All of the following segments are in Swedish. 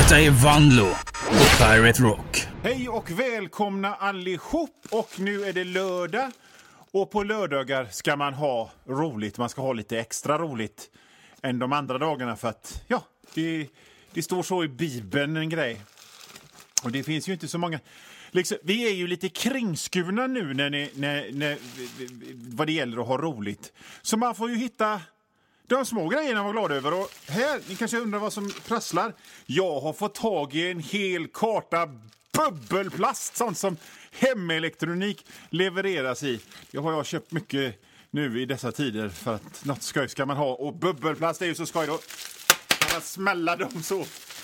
Detta är Vanlo på Pirate Rock. Hej och välkomna allihop. Och nu är det lördag. Och på lördagar ska man ha roligt. Man ska ha lite extra roligt än de andra dagarna. För att, ja, det står så i Bibeln en grej. Och det finns ju inte så många... Liksom, vi är ju lite kringskurna nu när vad det gäller att ha roligt. Så man får ju hitta de små grejerna man var glad över. Och här, ni kanske undrar vad som prasslar. Jag har fått tag i en hel karta bubbelplast. Sånt som hemelektronik levereras i. Det har jag köpt mycket nu i dessa tider. För att något skoj ska man ha. Och bubbelplast är ju så skoj då. Kan man smälla dem så.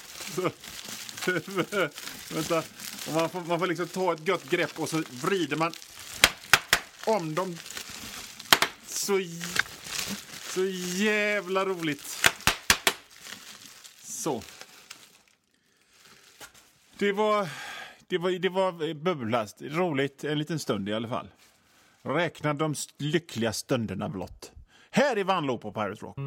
Vänta. Och man får liksom ta ett gött grepp och så vrider man om dem. Så jävla roligt. Så. Det var bubbelplast. Roligt en liten stund i alla fall. Räkna de lyckliga stunderna blott. Här är Vanlo på Pirate Rock.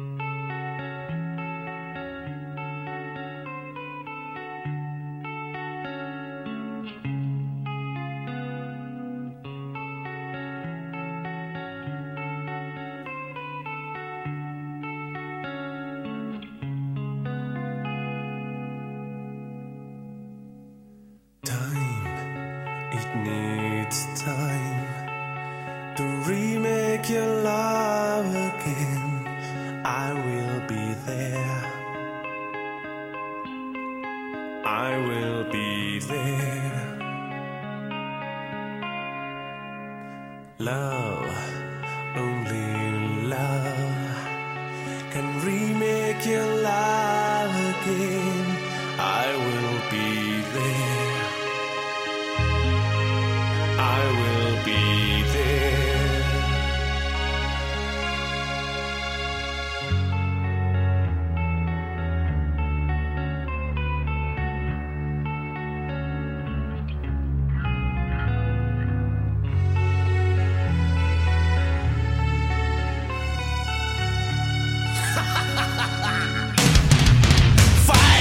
Fire!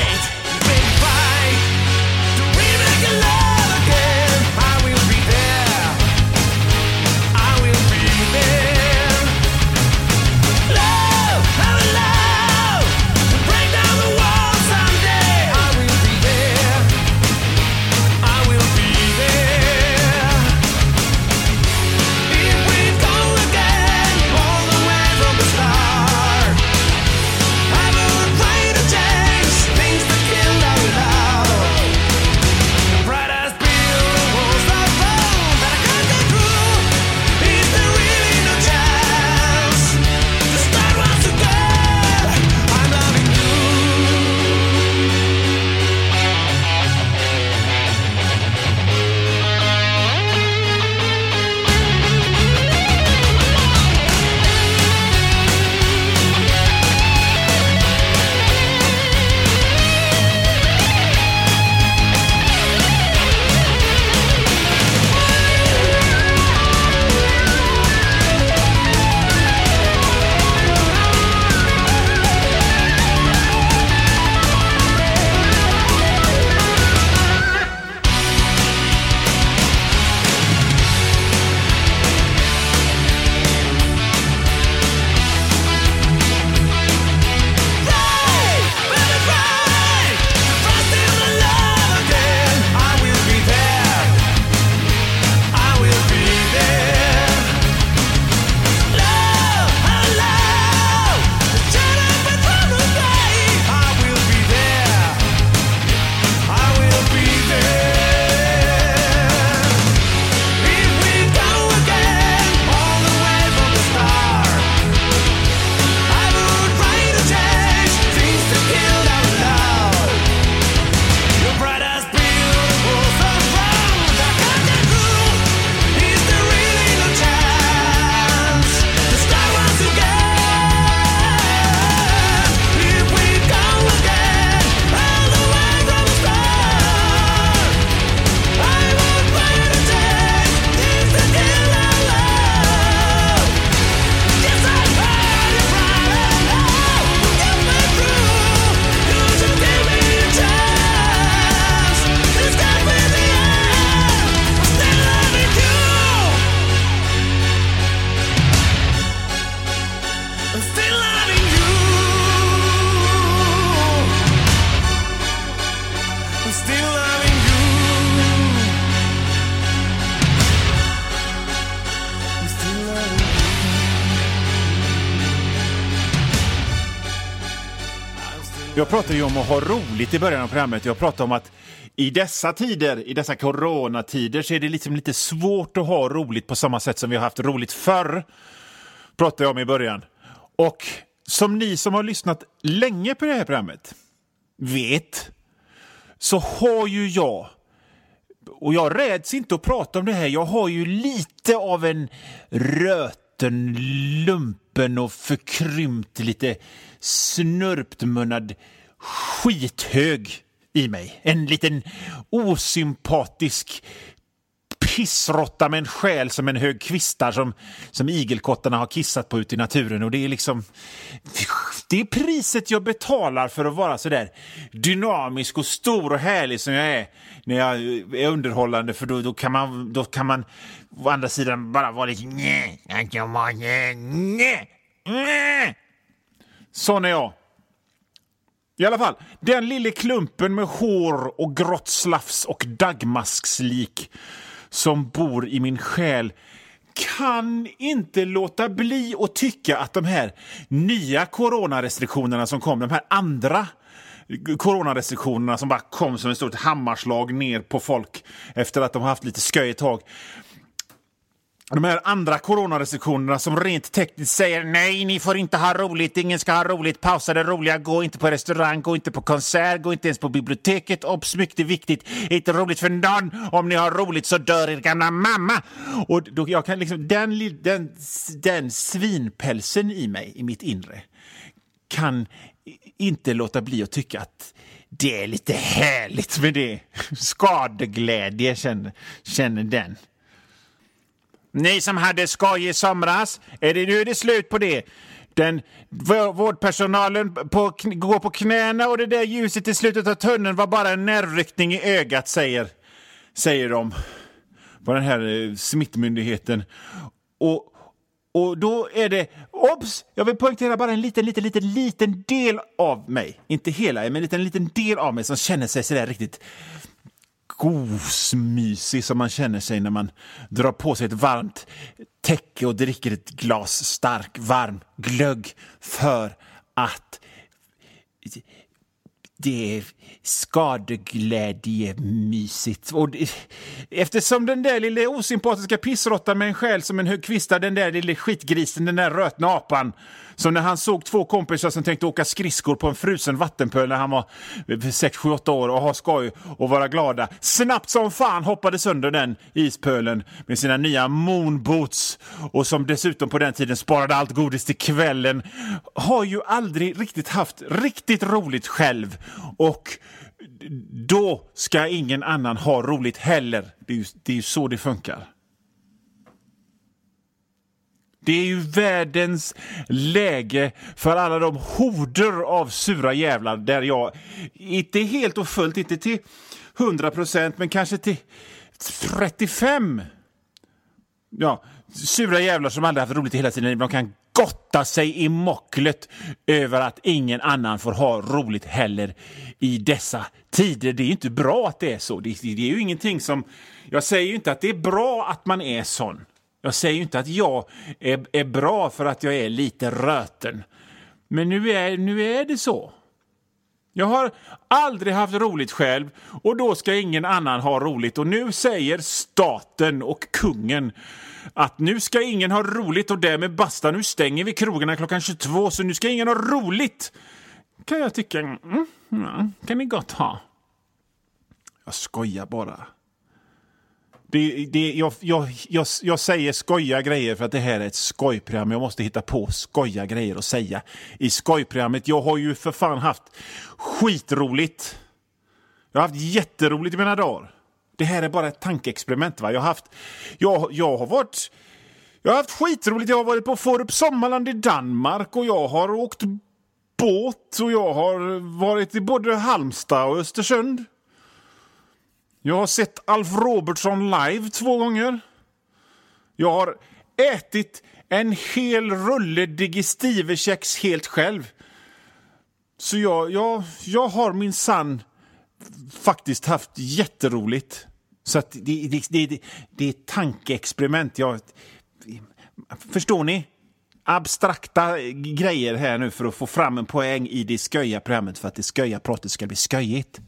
Jag pratade ju om att ha roligt i början av programmet. Jag pratade om att i dessa tider, i dessa coronatider, så är det liksom lite svårt att ha roligt på samma sätt som vi har haft roligt förr. Pratade jag om i början. Och som ni som har lyssnat länge på det här programmet vet, så har ju jag, och jag räds inte att prata om det här, jag har ju lite av en röten, lumpen och förkrympt, lite snörptmunnad skithög i mig. En liten osympatisk pissrotta med en själ som en hög kvistar som igelkottarna har kissat på ute i naturen. Och det är liksom, det är priset jag betalar för att vara så där dynamisk och stor och härlig som jag är när jag är underhållande, för då kan man å andra sidan bara vara lite sån är jag. I alla fall, den lille klumpen med hår och grått slafs och dagmaskslik som bor i min själ kan inte låta bli att tycka att de här nya coronarestriktionerna som kom, de här andra coronarestriktionerna som bara kom som ett stort hammarslag ner på folk efter att de har haft lite sköj ett tag. De här andra coronarestriktionerna som rent tekniskt säger nej, ni får inte ha roligt, ingen ska ha roligt, pausa det roliga, gå inte på restaurang, gå inte på konsert, gå inte ens på biblioteket, obs, mycket viktigt, inte roligt för någon, om ni har roligt så dör er gamla mamma. Och då, jag kan liksom, den svinpälsen i mig, i mitt inre, kan inte låta bli att tycka att det är lite härligt med det. Skadeglädje känner den. Ni som hade skoj i somras, nu är det slut på det. Den vårdpersonalen går på knäna och det där ljuset i slutet av tunneln var bara en nervryckning i ögat, säger de på den här smittmyndigheten. Och då är det, obs, jag vill poängtera bara en liten del av mig, inte hela, men en liten del av mig som känner sig så där riktigt gosmysig som man känner sig när man drar på sig ett varmt täcke och dricker ett glas stark, varm glögg, för att det är skadeglädjemysigt. Och eftersom den där lilla osympatiska pissrottan med en själ som en hög kvista, den där lilla skitgrisen, den där rötna apan, som när han såg två kompisar som tänkte åka skridskor på en frusen vattenpöl när han var 6-7-8 år och ha skoj och vara glada, snabbt som fan hoppade sönder den ispölen med sina nya moonboots, och som dessutom på den tiden sparade allt godis till kvällen, har ju aldrig riktigt haft riktigt roligt själv, och då ska ingen annan ha roligt heller. Det är ju så det funkar. Det är ju världens läge för alla de horder av sura jävlar där jag inte helt och fullt, inte till 100%, men kanske till 35%. Ja, sura jävlar som aldrig haft roligt hela tiden. De kan gotta sig i mocklet över att ingen annan får ha roligt heller i dessa tider. Det är ju inte bra att det är så. Det är ju ingenting som... Jag säger ju inte att det är bra att man är sån. Jag säger ju inte att jag är bra för att jag är lite röten. Men nu är det så. Jag har aldrig haft roligt själv, och då ska ingen annan ha roligt. Och nu säger staten och kungen att nu ska ingen ha roligt, och därmed basta. Nu stänger vi krogarna klockan 22, så nu ska ingen ha roligt. Kan jag tycka, kan ni gott ha. Jag skojar bara. Jag säger skoja grejer för att det här är ett skojprogram. Jag måste hitta på skoja grejer att säga i skojprogrammet. Jag har ju för fan haft skitroligt. Jag har haft jätteroligt i mina dagar. Det här är bara ett tankeexperiment, va? Jag har haft skitroligt. Jag har varit på Forup Sommarland i Danmark, och jag har åkt båt, och jag har varit i både Halmstad och Östersund. Jag har sett Alf Robertson live 2 gånger. Jag har ätit en hel rulle digestivekex helt själv. Så jag har min sann faktiskt haft jätteroligt. Så att det är ett tankeexperiment. Förstår ni? abstrakta grejer här nu för att få fram en poäng i det sköja programmet för att det sköja pratet ska bli sköjigt.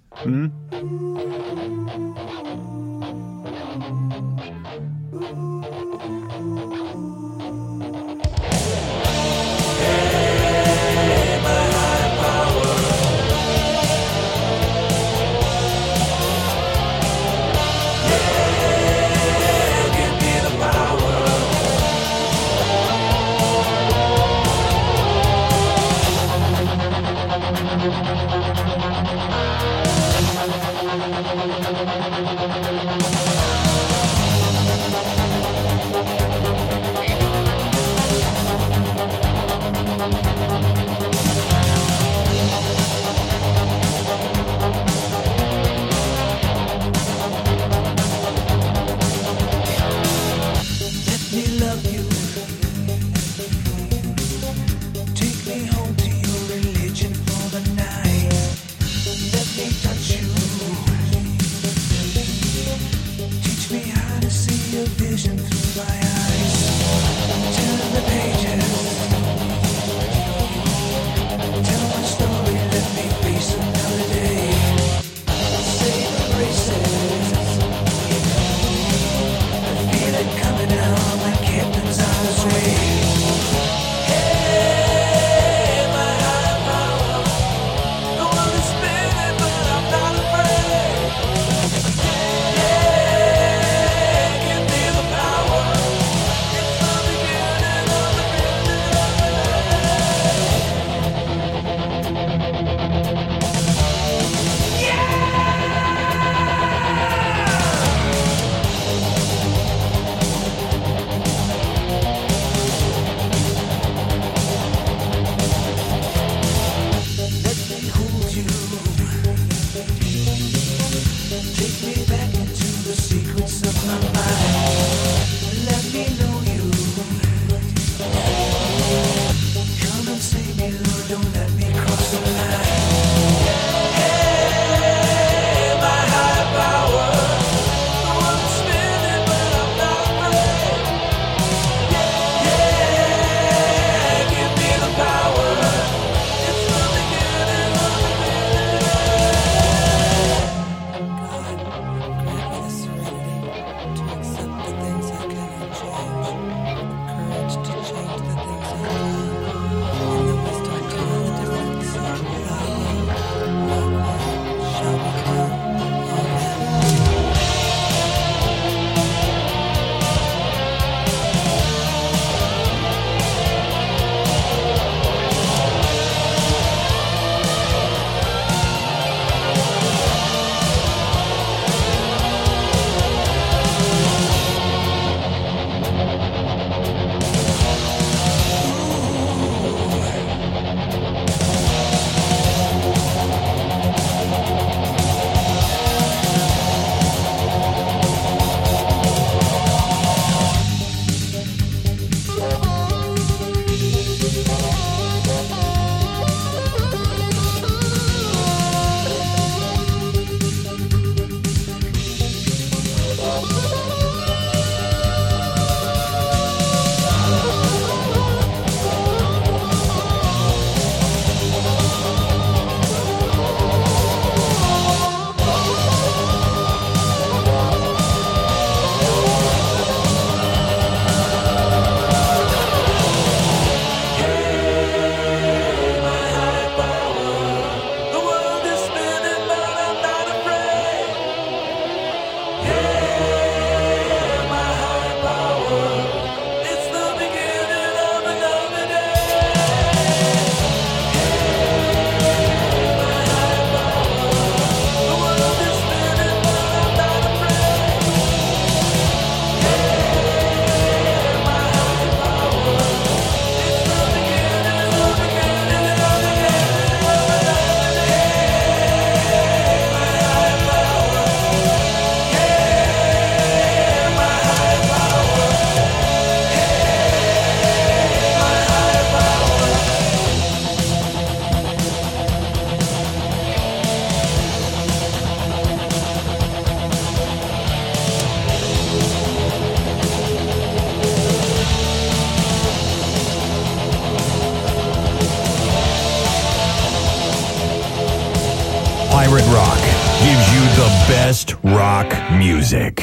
Pirate Rock gives you the best rock music.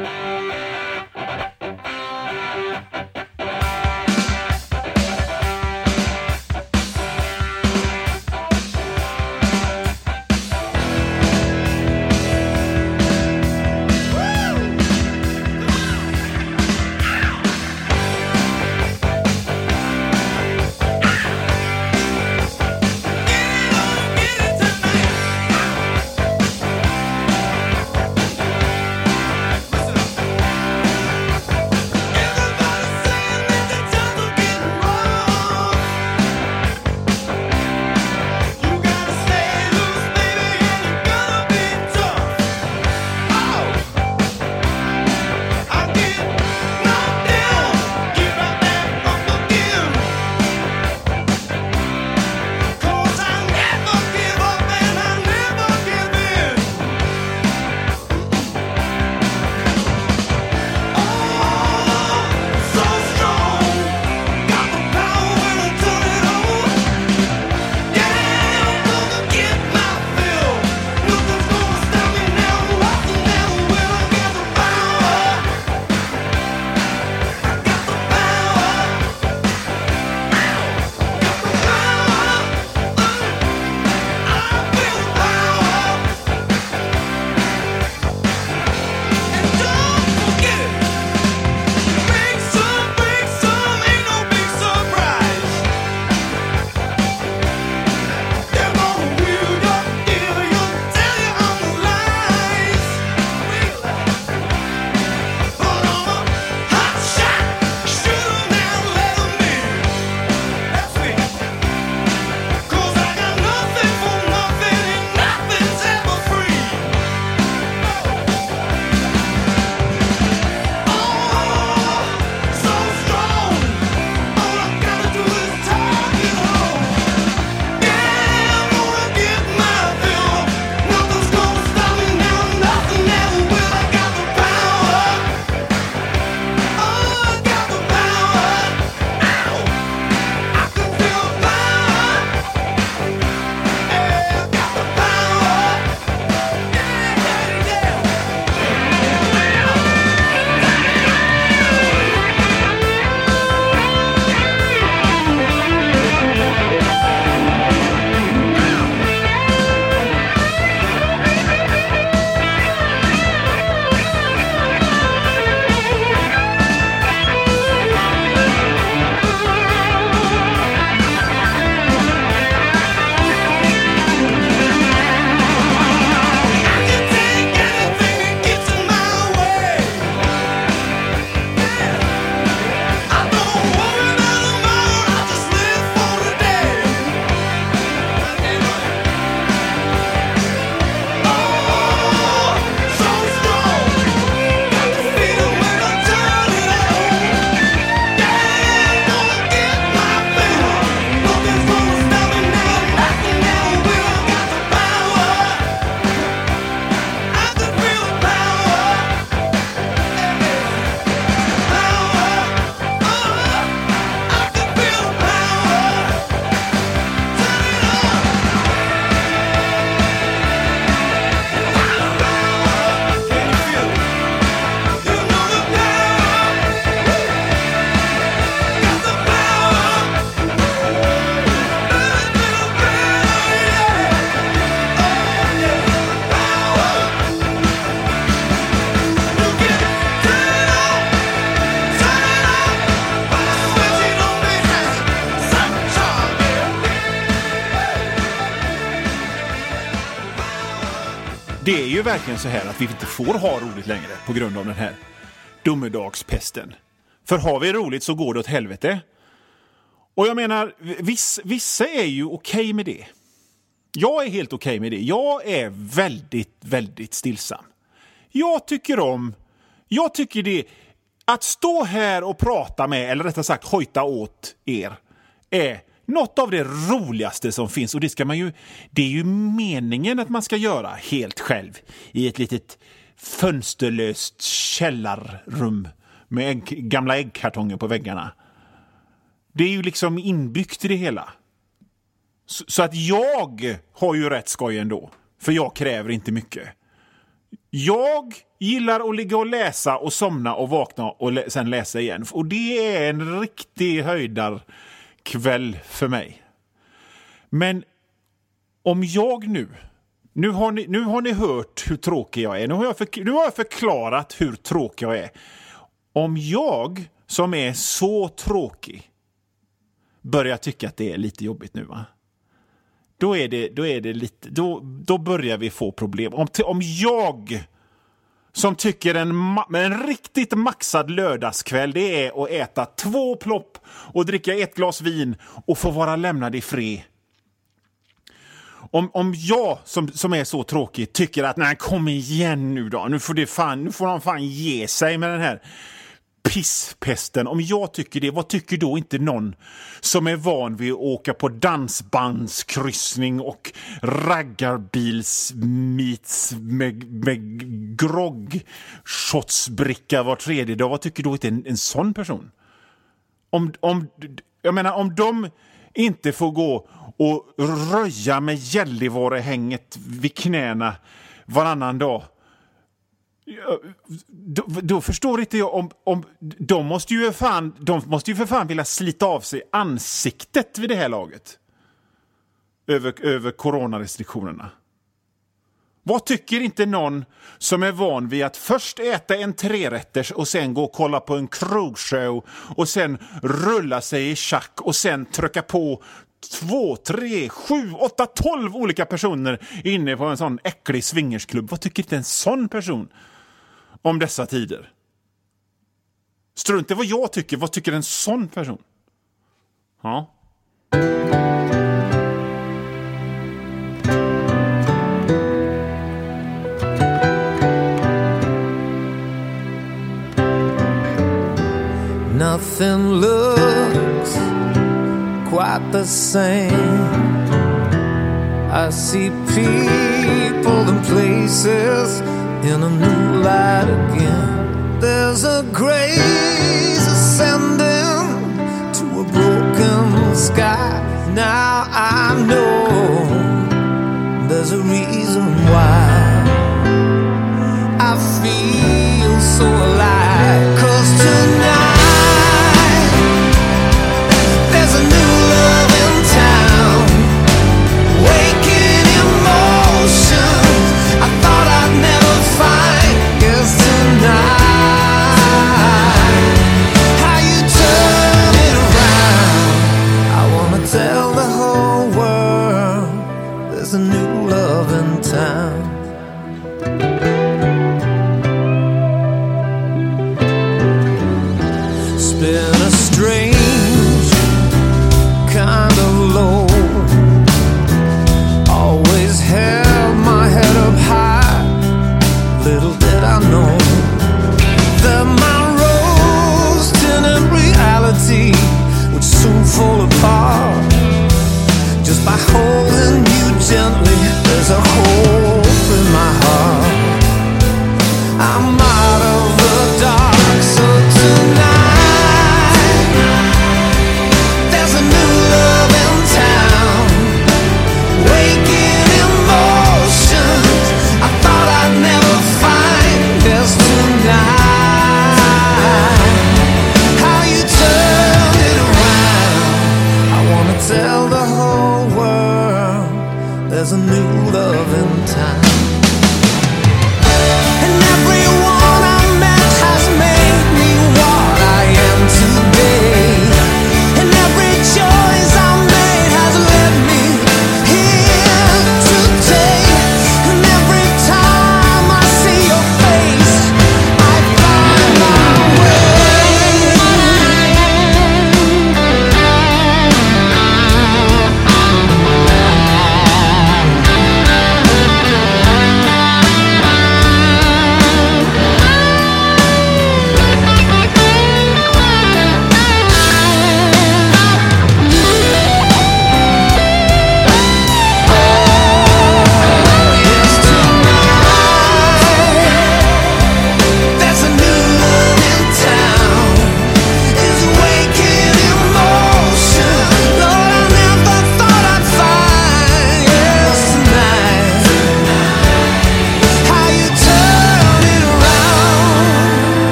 Det är ju verkligen så här att vi inte får ha roligt längre på grund av den här domedagspesten. För har vi roligt så går det åt helvete. Och jag menar, vissa är ju okej med det. Jag är helt okej med det. Jag är väldigt, väldigt stillsam. Jag tycker det, att stå här och prata med, eller rättare sagt hojta åt er, är något av det roligaste som finns. Och det är ju meningen att man ska göra helt själv i ett litet fönsterlöst källarrum med gamla äggkartonger på väggarna. Det är ju liksom inbyggt i det hela. Så att jag har ju rätt skoj ändå. För jag kräver inte mycket. Jag gillar att ligga och läsa och somna och vakna och sen läsa igen. Och det är en riktig höjdarkväll för mig. Men om jag nu har ni hört hur tråkig jag är. Nu har jag förklarat hur tråkig jag är. Om jag som är så tråkig börjar tycka att det är lite jobbigt nu, va? Då börjar vi få problem. Om jag som tycker en riktigt maxad lördagskväll det är att äta 2 plopp och dricka 1 glas vin och få vara lämnad i fred. Om jag som är så tråkig tycker att nej, kom igen nu då. Nu får de fan ge sig med den här pisspesten. Om jag tycker det, vad tycker då inte någon som är van vid att åka på dansbandskryssning och raggarbilsmeets med grogg shotsbricka var 3:e dag? Vad tycker då inte en sån person? Jag menar, om de inte får gå och röja med Gällivarehänget vid knäna varannan dag, då förstår inte jag om de måste ju för fan vilja slita av sig ansiktet vid det här laget över coronarestriktionerna. Vad tycker inte någon som är van vid att först äta en 3-rätters och sen gå och kolla på en krogshow och sen rulla sig i schack och sen trycka på 2, 3, 7, 8, 12 olika personer inne på en sån äcklig swingersklubb? Vad tycker inte en sån person om dessa tider? Strunt i vad jag tycker. Vad tycker en sån person? Ja. Nothing looks quite the same. I see people and places in a new light again. There's a grace ascending to a broken sky. Now I know there's a reason why I feel so alive. 'Cause tonight there's a new love in town, waking emotions I thought I'd never find. Yes, tonight, how you turn it around. I wanna tell the whole world there's a new love in town. It's been a strange kind of low. Always held my head up high. Little did I know that my rose-tinted reality would soon fall apart. Just by holding you gently, there's a hope in my heart. I'm out of the dark, so tonight there's a new love in town, waking emotions I thought I'd never find. Yes, tonight, how you turn it around. I wanna tell the whole world there's a new love in town. And everyone I met has made me what I am today. And every choice I made has led me here today. And every time I see your face, I find my way.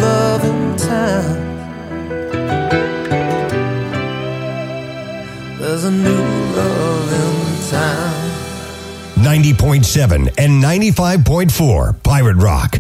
love in town. There's a new love in town. 90.7 and 95.4 Pirate Rock.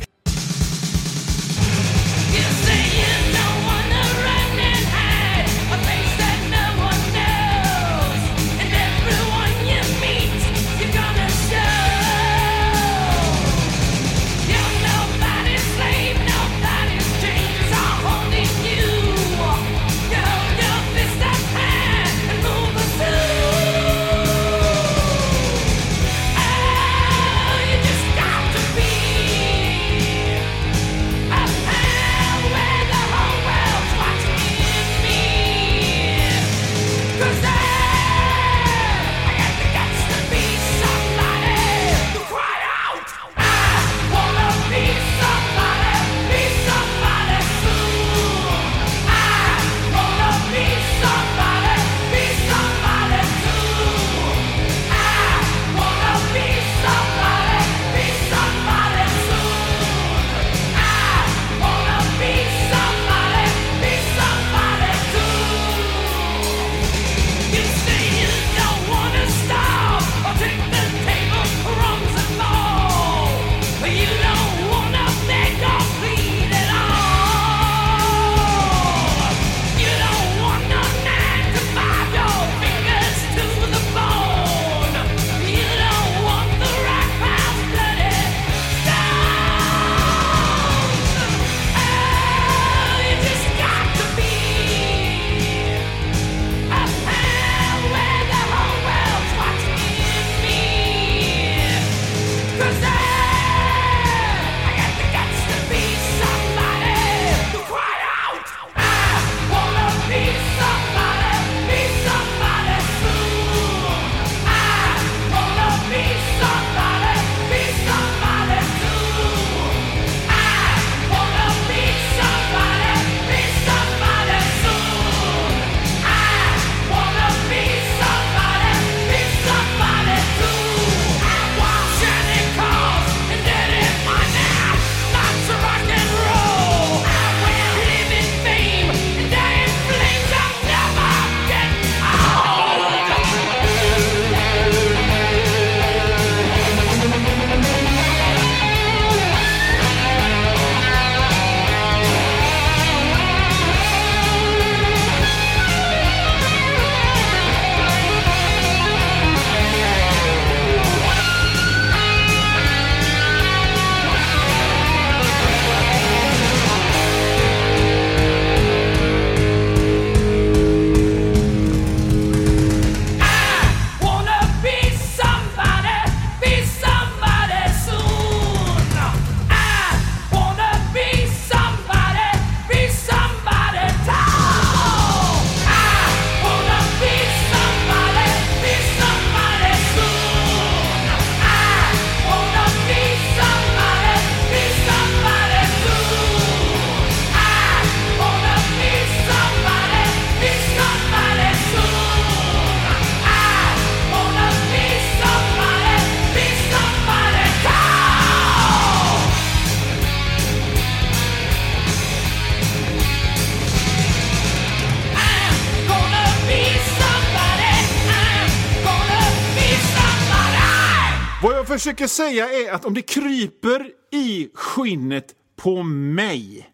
Vad jag försöker säga är att om det kryper i skinnet på mig,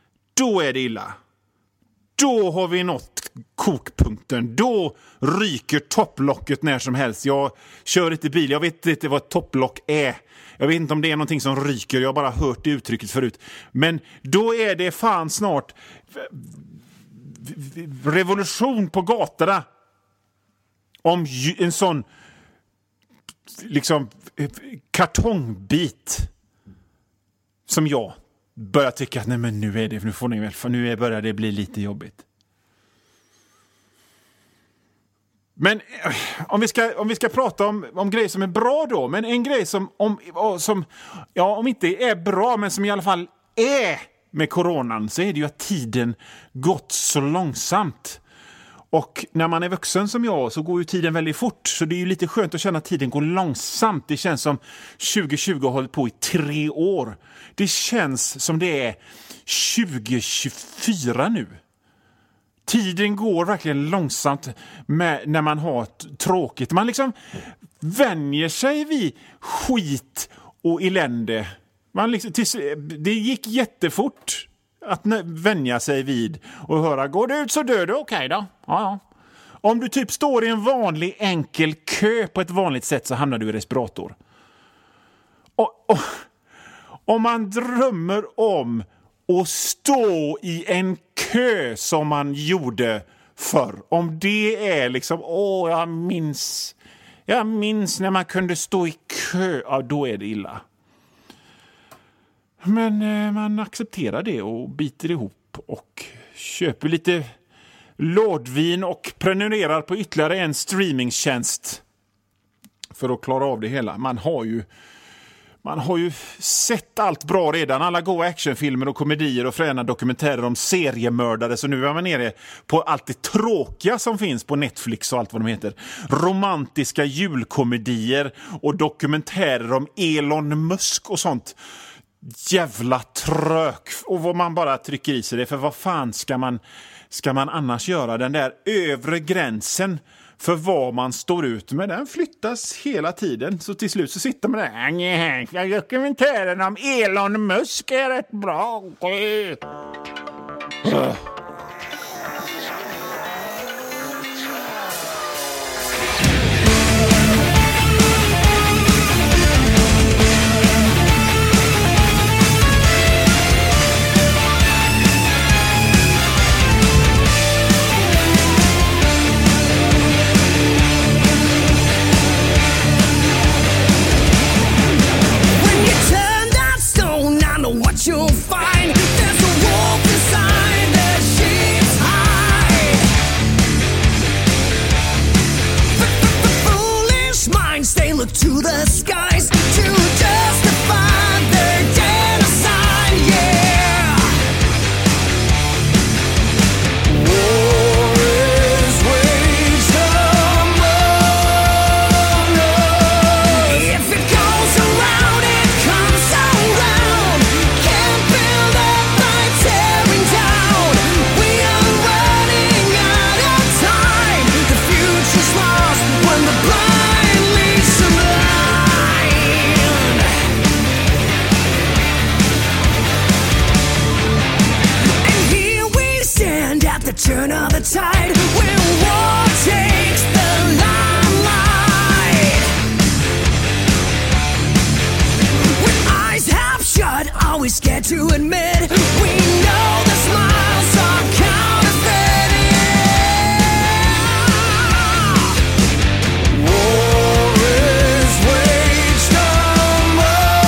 då är det illa. Då har vi nått kokpunkten. Då ryker topplocket när som helst. Jag kör inte bil, jag vet inte vad ett topplock är. Jag vet inte om det är någonting som ryker, jag har bara hört det uttrycket förut. Men då är det fan snart revolution på gatorna. Om en sån liksom kartongbit som jag börjar tycka att nej, men nu är det, nu får ni väl, för nu börjar det bli lite jobbigt. Men om vi ska prata om grejer som är bra då, men en grej som om inte är bra men som i alla fall är med coronan, så är det ju att tiden gått så långsamt. Och när man är vuxen som jag så går ju tiden väldigt fort. Så det är ju lite skönt att känna att tiden går långsamt. Det känns som 2020 har hållit på i 3 år. Det känns som det är 2024 nu. Tiden går verkligen långsamt när man har tråkigt. Man liksom vänjer sig vid skit och elände. Det gick jättefort att vänja sig vid och höra, går du ut så dör du, okej då. Ja. Om du typ står i en vanlig enkel kö på ett vanligt sätt så hamnar du i respirator. Och om man drömmer om att stå i en kö som man gjorde förr. Om det är liksom, jag minns när man kunde stå i kö, ja då är det illa. Men man accepterar det och biter ihop och köper lite lådvin och prenumererar på ytterligare en streamingtjänst för att klara av det hela. Man har ju sett allt bra redan. Alla goda actionfilmer och komedier och fräna dokumentärer om seriemördare. Så nu är man nere på allt det tråkiga som finns på Netflix och allt vad de heter. Romantiska julkomedier och dokumentärer om Elon Musk och sånt. Jävla trök. Och vad man bara trycker i sig det. För vad fan ska man annars göra? Den där övre gränsen för vad man står ut med, den flyttas hela tiden. Så till slut så sitter man där. Dokumentären om Elon Musk är rätt bra. You'll find there's a wolf inside the sheep's hide. The foolish minds, they look to the skies to justify their genocide, yeah. War is waged among us. If it goes around, it comes around. Build up by tearing down. We are running out of time. The future's lost when the blind leads the blind. And here we stand at the turn of the tide, when war takes the limelight. With eyes half shut, always scared to admit we know the smiles are counterfeit. War is waged among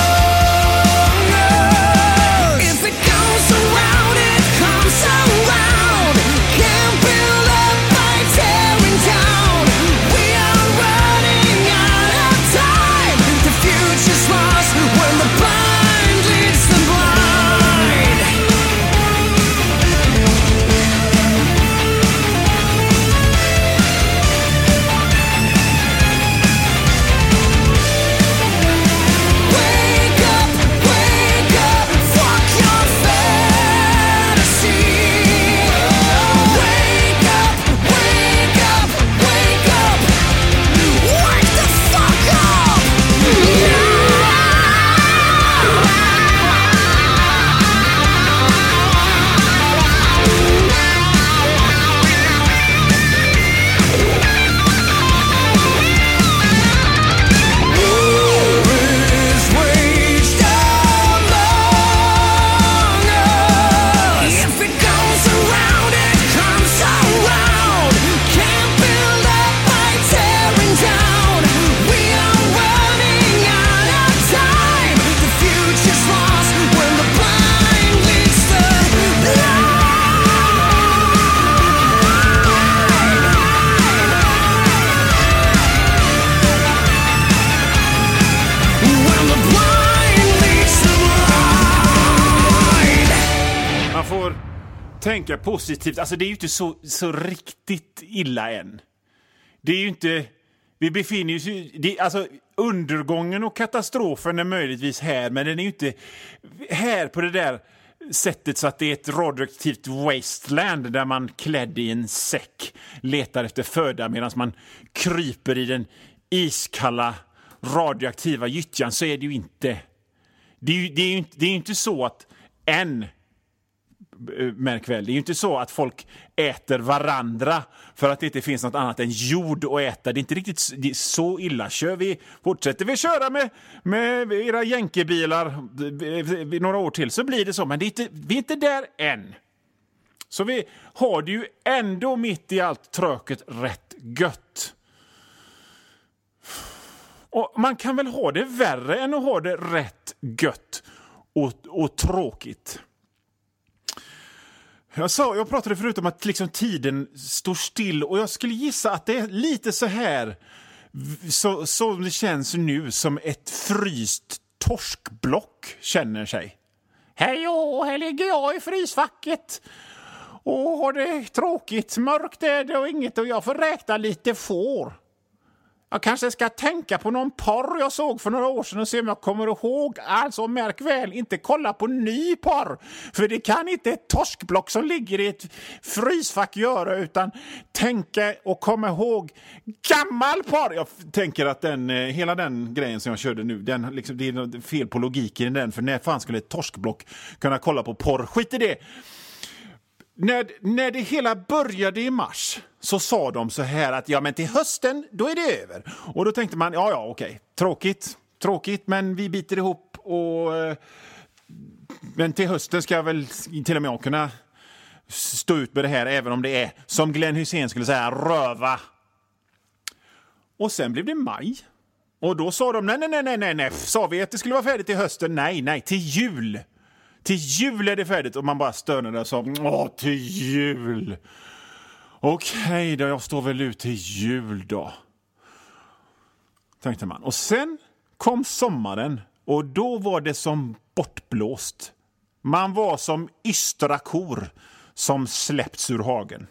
us. If it goes around, it comes around. Can't build up by tearing down. We are running out of time. The future's lost when the blind leads the blind. Wake up, fuck your fantasy. Wake up, wake the fuck up. If it goes around, it comes around. Can't build up by tearing down. We are running out of time. The future's lost when the blind leads the when the blind leads the blind. Man får tänka positivt. Alltså det är ju inte så riktigt illa än. Det är ju inte... Vi befinner oss ju... Alltså undergången och katastrofen är möjligtvis här, men den är ju inte här på det där sättet så att det är ett radioaktivt wasteland där man klädd i en säck letar efter föda medan man kryper i den iskalla radioaktiva gyttjan. Så är det ju inte. Det är ju inte så att märk väl, det är ju inte så att folk äter varandra för att det inte finns något annat än jord att äta. Det är inte riktigt så illa. Fortsätter vi köra med era jänkebilar några år till så blir det så. Men vi är inte där än. Så vi har det ju ändå mitt i allt tröket rätt gött. Och man kan väl ha det värre än att ha det rätt gött och tråkigt. Jag pratade förut om att liksom tiden står still och jag skulle gissa att det är lite så här så det känns nu som ett fryst torskblock känner sig. Hej och här ligger jag i frysfacket och har det tråkigt, mörkt är det och inget och jag får räkna lite får. Jag kanske ska tänka på någon porr jag såg för några år sedan och se om jag kommer ihåg. Alltså märk väl, inte kolla på ny porr. För det kan inte ett torskblock som ligger i ett frysfack göra utan tänka och komma ihåg gammal porr. Jag tänker att hela den grejen som jag körde nu, det är fel på logiken i den. För när fan skulle ett torskblock kunna kolla på porr? Skit i det. När det hela började i mars så sa de så här att ja men till hösten då är det över. Och då tänkte man ja okej, tråkigt men vi biter ihop men till hösten ska jag väl till och med kunna stå ut med det här även om det är som Glenn Hysén skulle säga röva. Och sen blev det maj. Och då sa de nej, sa vi att det skulle vara färdigt till hösten? Nej, till jul. Till jul är det färdigt och man bara stönade och sa till jul. Okej då, jag står väl ut till jul då. Tänkte man. Och sen kom sommaren och då var det som bortblåst. Man var som ystra kor som släppts ur hagen.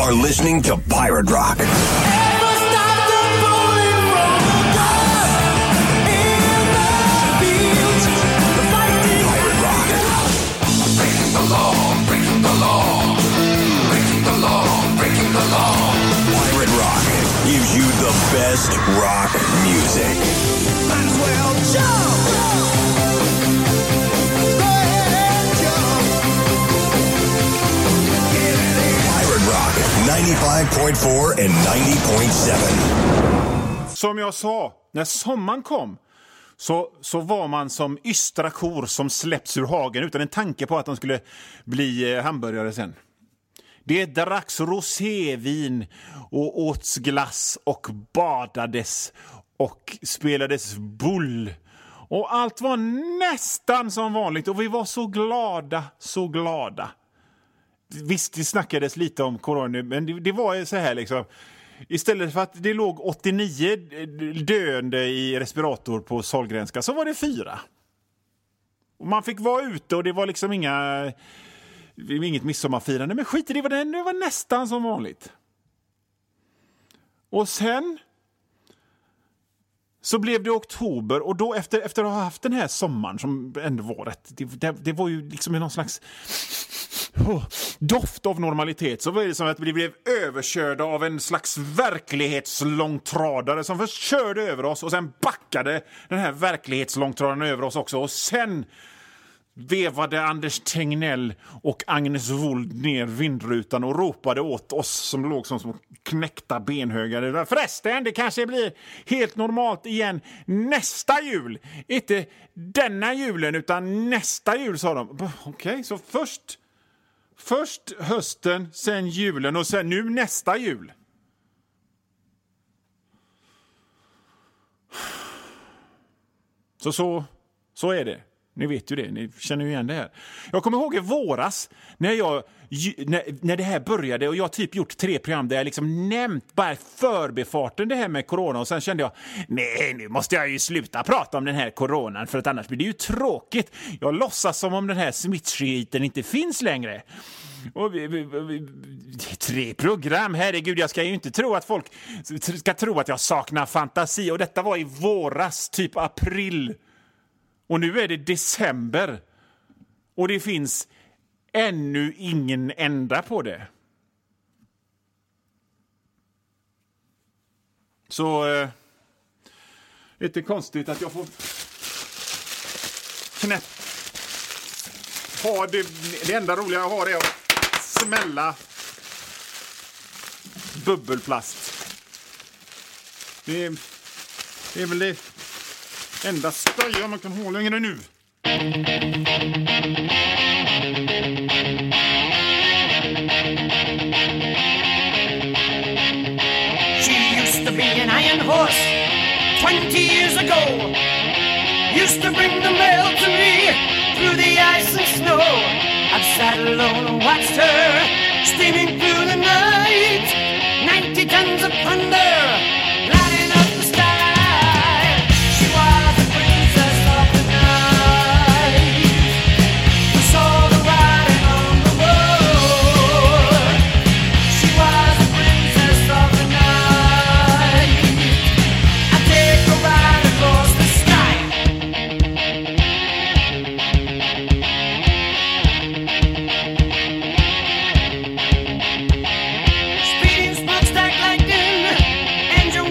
are listening to Pirate Rock. Pirate Rock gives you the best rock music. Might as well jump. Go ahead and jump. Pirate Rock 95.4 and 90.7. Som jag sa, när sommaren kom så var man som ystra kor som släpps ur hagen utan en tanke på att de skulle bli hamburgare sen. Det dracks rosévin och åts glass och badades och spelades bull. Och allt var nästan som vanligt och vi var så glada. Visst, det snackades lite om corona, men det var ju så här liksom. Istället för att det låg 89 döende i respirator på Sahlgrenska så var det 4. Och man fick vara ute och det var liksom inget midsommarfirande, men skit i det var nästan som vanligt. Och sen så blev det oktober och då efter att ha haft den här sommaren som ändå var rätt, det var ju liksom någon slags doft av normalitet, så var det som att vi blev överkörda av en slags verklighetslångtradare som först körde över oss och sen backade den här verklighetslångtradaren över oss också och sen vevade Anders Tegnell och Agnes Wold ner vindrutan och ropade åt oss som låg som knäckta benhögar. Förresten, det kanske blir helt normalt igen nästa jul. Inte denna julen utan nästa jul, sa de. Okej, så först hösten, sen julen och sen nu nästa jul. Så är det. Ni vet ju det, ni känner ju igen det här. Jag kommer ihåg i våras när det här började och jag typ gjort 3 program där jag liksom nämnt bara förbifarten det här med corona och sen kände jag, nej, nu måste jag ju sluta prata om den här coronan för att annars blir det ju tråkigt. Jag låtsas som om den här smittskiten inte finns längre. Och 3 program, herregud, jag ska ju inte tro att folk ska tro att jag saknar fantasi och detta var i våras, typ april. Och nu är det december. Och det finns ännu ingen ända på det. Så lite konstigt att jag får ha det enda roliga jag har är att smälla bubbelplast. Det är väl det enda stöja man kan ha längre nu. She used to be an iron horse 20 years ago. Used to bring the mail to me through the ice and snow. I've sat alone and watched her steaming through the night. 90 tons of thunder lighting up the sky. She was the princess of the night. We saw the writing on the wall. She was the princess of the night. I take her right across the sky. Speeding smokestack lightning, engine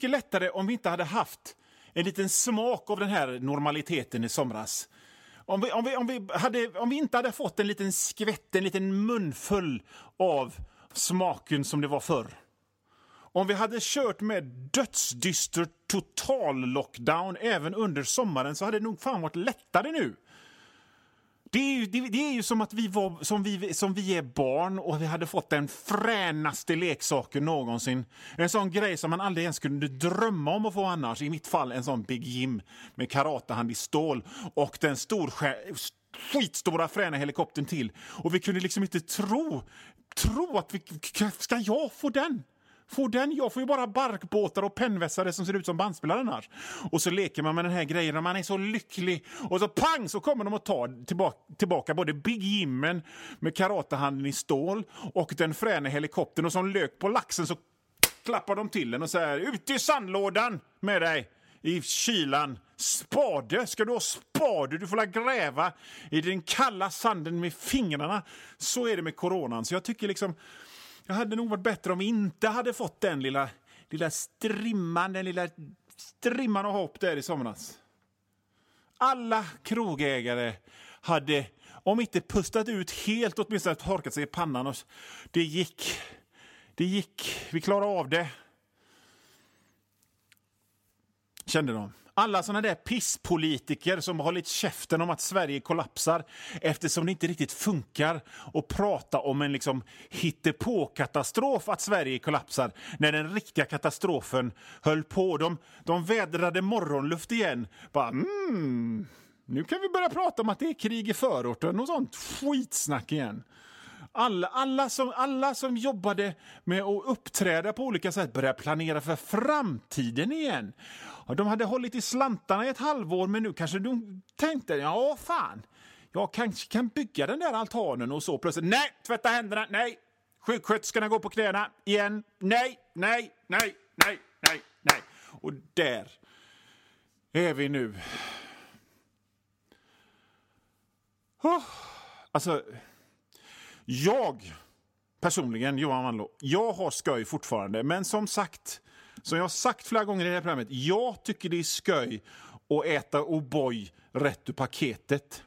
mycket lättare om vi inte hade haft en liten smak av den här normaliteten i somras. Om vi inte hade fått en liten skvätt, en liten munfull av smaken som det var förr. Om vi hade kört med dödsdyster total lockdown även under sommaren så hade det nog fan varit lättare nu. Det är ju som att vi är barn och vi hade fått den fränaste leksaken någonsin. En sån grej som man aldrig ens kunde drömma om att få annars. I mitt fall en sån Big Jim med karatehand i stål och den skitstora fräna helikoptern till. Och vi kunde liksom inte tro att ska jag få den? Jag får ju bara barkbåtar och pennvässare som ser ut som bandspelare annars. Och så leker man med den här grejen och man är så lycklig. Och så pang så kommer de att ta tillbaka både Big Jimmen med karatehanden i stål och den fräna helikoptern. Och som lök på laxen så klappar de till den och säger ut i sandlådan med dig i kylan. Spade, ska du ha spade? Du får gräva i den kalla sanden med fingrarna. Så är det med coronan. Så jag tycker liksom jag hade nog varit bättre om vi inte hade fått den lilla strimman och hopp där i somras. Alla krogägare hade, om inte pustat ut helt, åtminstone torkat sig i pannan. Och det gick. Vi klarade av det. Kände de. Alla såna där pisspolitiker som har hållit käften om att Sverige kollapsar eftersom det inte riktigt funkar att prata om en liksom hittepå-katastrof att Sverige kollapsar när den riktiga katastrofen höll på. De vädrade morgonluft igen. Bara, nu kan vi börja prata om att det är krig i förorten och sånt skitsnack igen. Alla som jobbade med att uppträda på olika sätt började planera för framtiden igen. Och de hade hållit i slantarna i ett halvår, men nu kanske de tänkte, ja fan, jag kanske kan bygga den där altanen och så plötsligt. Nej, tvätta händerna, nej. Sjuksköterskorna går på knäna igen. Nej. Och där är vi nu. Alltså, jag personligen, Johan Wanlo, jag har sköj fortfarande. Men som jag har sagt flera gånger i det här programmet, jag tycker det är sköj att äta O'boy rätt ur paketet.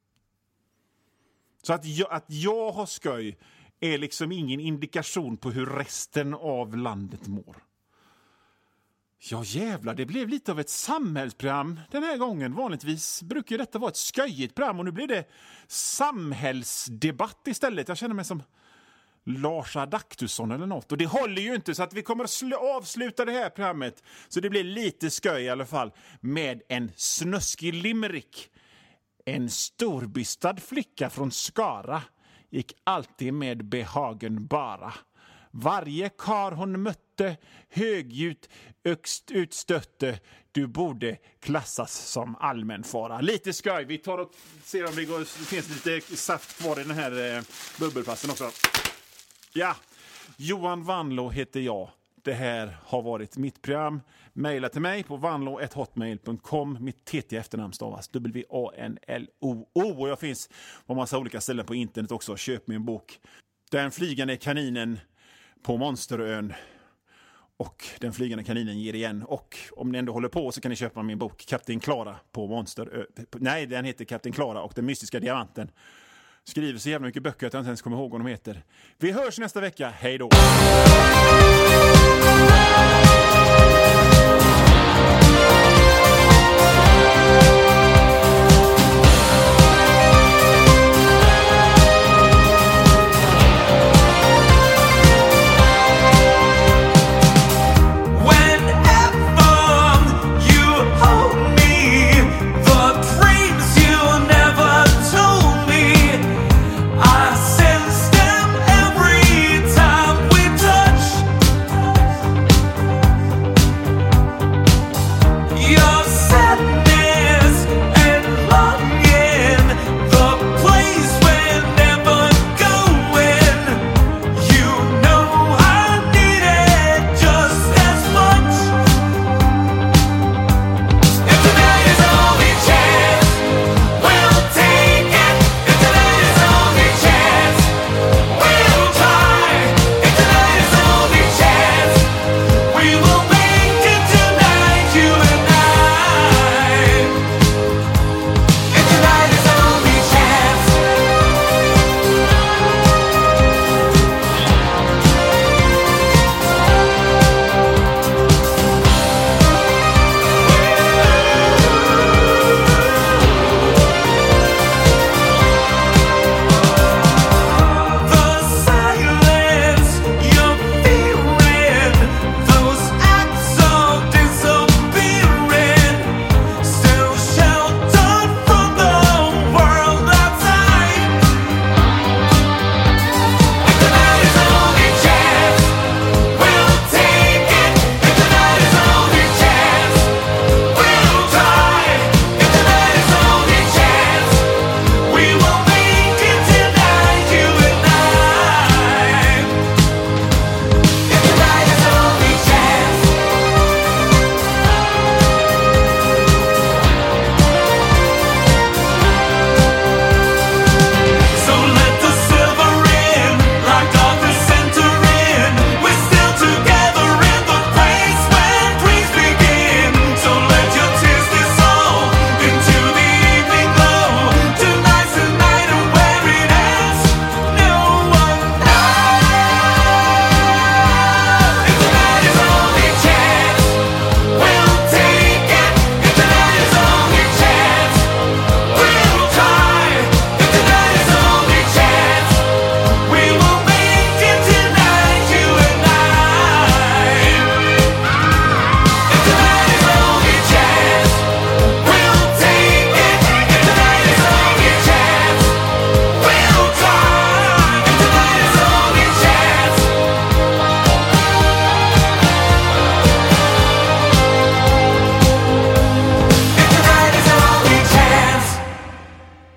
Så att jag har sköj är liksom ingen indikation på hur resten av landet mår. Ja jävlar, det blev lite av ett samhällsprogram den här gången. Vanligtvis brukar ju detta vara ett sköjigt program och nu blir det samhällsdebatt istället. Jag känner mig som Lars Adaktusson eller något. Och det håller ju inte, så att vi kommer att avsluta det här programmet så det blir lite sköj i alla fall med en snuskig limerick. En storbystad flicka från Skara gick alltid med behagen bara. Varje kar hon mötte högljutt utstötte, du borde klassas som allmänfara. Lite skoj, vi tar och ser om det finns lite saft kvar i den här bubbelpassen också. Ja, Johan Wanlo heter jag. Det här har varit mitt program. Maila till mig på vanlo@hotmail.com. Mitt TT efternamn stavas WANLOO. Och jag finns på massa olika ställen på internet också. Köp min bok. Den flygande kaninen på Monsterön. Och den flygande kaninen ger igen. Och om ni ändå håller på så kan ni köpa min bok Kapten Klara på Monsterö. Nej, den heter Kapten Klara och den mystiska diamanten. Skriver så jävla mycket böcker att jag inte ens kommer ihåg vad de heter. Vi hörs nästa vecka. Hej då!